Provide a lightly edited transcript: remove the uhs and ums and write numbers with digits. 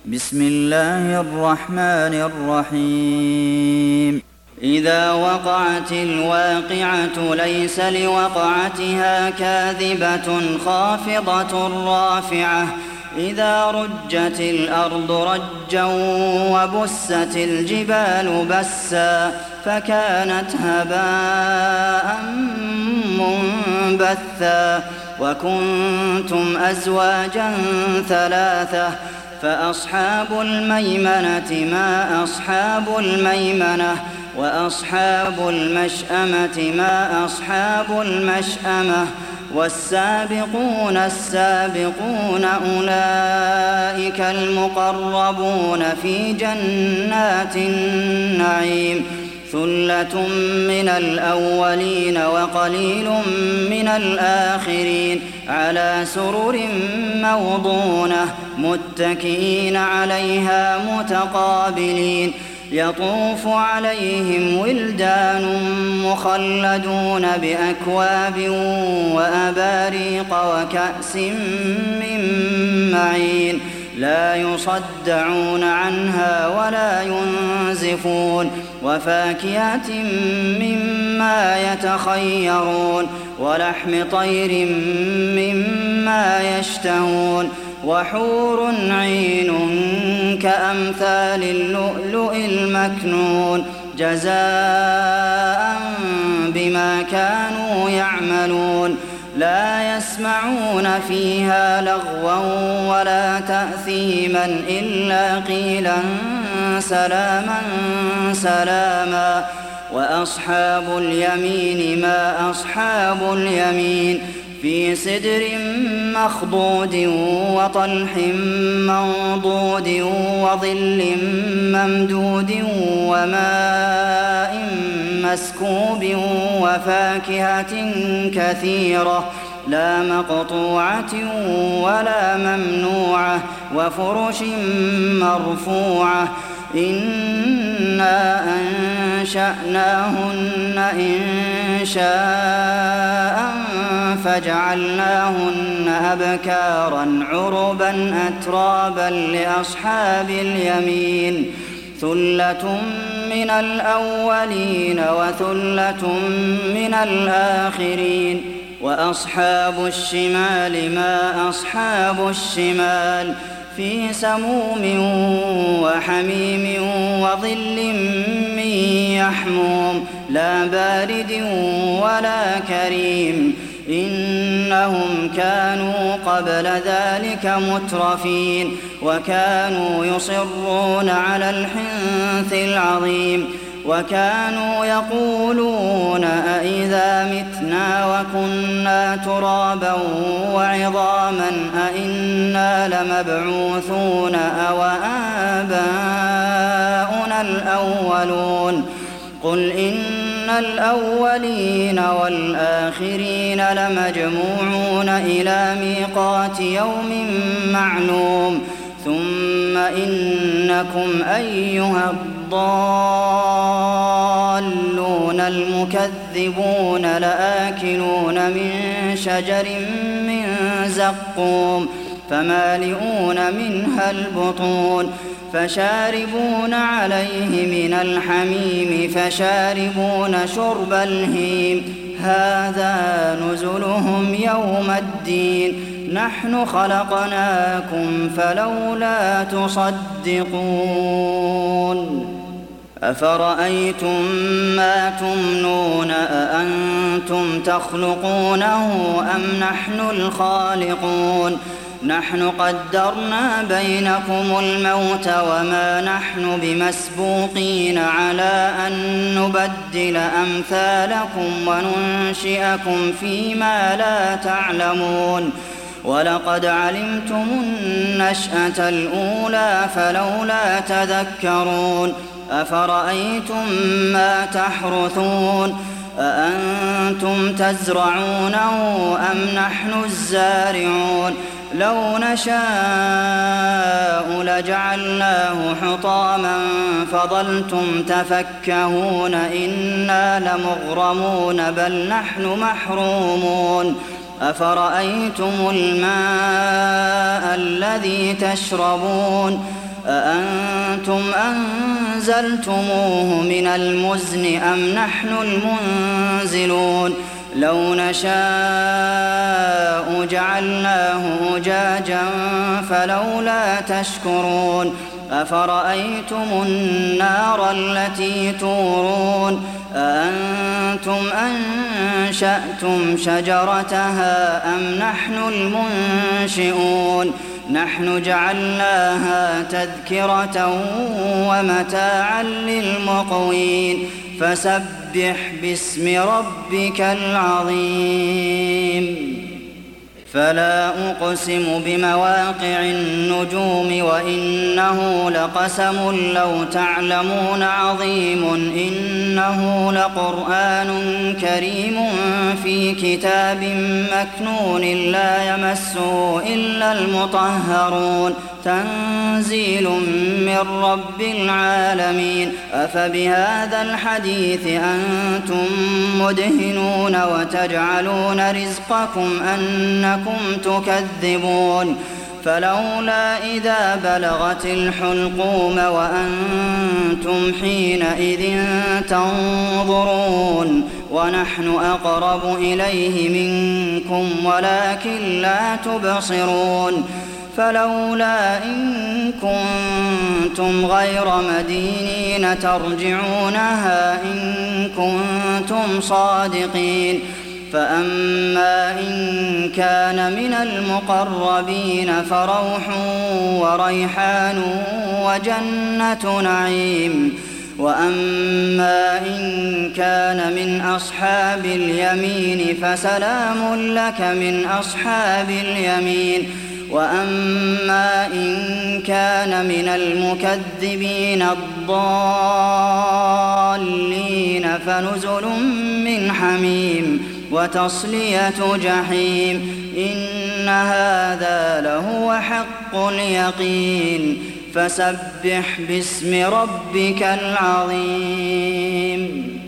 بسم الله الرحمن الرحيم إذا وقعت الواقعة ليس لوقعتها كاذبة خافضة رافعة إذا رجت الأرض رجا وبست الجبال بسا فكانت هباء منبثا وكنتم أزواجا ثلاثة فأصحاب الميمنة ما أصحاب الميمنة وأصحاب المشأمة ما أصحاب المشأمة والسابقون السابقون أولئك المقربون في جنات النعيم ثلة من الأولين وقليل من الآخرين على سرر موضونة متكئين عليها متقابلين يطوف عليهم ولدان مخلدون بأكواب وأباريق وكأس من معين لا يصدعون عنها ولا ينزفون وفاكهة مما يتخيرون ولحم طير مما يشتهون وحور عين كأمثال اللؤلؤ المكنون جزاء بما كانوا يعملون لا يسمعون فيها لغوا ولا تأثيما إلا قيلا سلاما سلاما وأصحاب اليمين ما أصحاب اليمين في سدر مخضود وطلح منضود وظل ممدود وماء مسكوب وفاكهة كثيرة لا مقطوعة ولا ممنوعة وفرش مرفوعة إنا أنشأناهن إنشاء فجعلناهن أبكارا عربا أترابا لأصحاب اليمين ثلة من الأولين وثلة من الآخرين وأصحاب الشمال ما أصحاب الشمال في سموم وحميم وظل من يحموم لا بارد ولا كريم إنهم كانوا قبل ذلك مترفين وكانوا يصرون على الحنث العظيم وكانوا يقولون أئذا متنا وكنا ترابا وعظاما أئنا لمبعوثون أو آباؤنا الأولون قل إن الأولين والآخرين لمجموعون إلى ميقات يوم معلوم ثم إنكم أيها الضالون المكذبون لآكلون من شجر من زقوم فمالئون منها البطون فشاربون عليه من الحميم فشاربون شرب الهيم هذا نزلهم يوم الدين نحن خلقناكم فلولا تصدقون أفرأيتم ما تمنون أأنتم تخلقونه أم نحن الخالقون نحن قدرنا بينكم الموت وما نحن بمسبوقين على أن نبدل أمثالكم وننشئكم فيما لا تعلمون ولقد علمتم النشأة الأولى فلولا تذكرون أفرأيتم ما تحرثون أأنتم تزرعونه أم نحن الزارعون لو نشاء لجعلناه حطاما فظلتم تفكهون إنا لمغرمون بل نحن محرومون أفرأيتم الماء الذي تشربون أأنتم أنزلتموه من المزن أم نحن المنزلون لو نشاء جعلناه أجاجا فلولا تشكرون أفرأيتم النار التي تورون أأنتم أنشأتم شجرتها أم نحن المنشئون نحن جعلناها تذكرة ومتاعا للمقوين فسبح باسم ربك العظيم فلا أقسم بمواقع النجوم وإنه لقسم لو تعلمون عظيم إنه لقرآن كريم في كتاب مكنون لا يمسه إلا المطهرون تنزيل من رب العالمين أفبهذا الحديث أنتم مدهنون وتجعلون رزقكم أنكم تكذبون فلولا إذا بلغت الحلقوم وأنتم حينئذ تنظرون ونحن أقرب إليه منكم ولكن لا تبصرون فلولا إن كنتم غير مدينين ترجعونها إن كنتم صادقين فأما إن كان من المقربين فروح وريحان وجنة نعيم وأما إن كان من أصحاب اليمين فسلام لك من أصحاب اليمين وأما إن كان من المكذبين الضالين فنزل من حميم وتصلية جحيم إن هذا لهو حق اليقين فسبح باسم ربك العظيم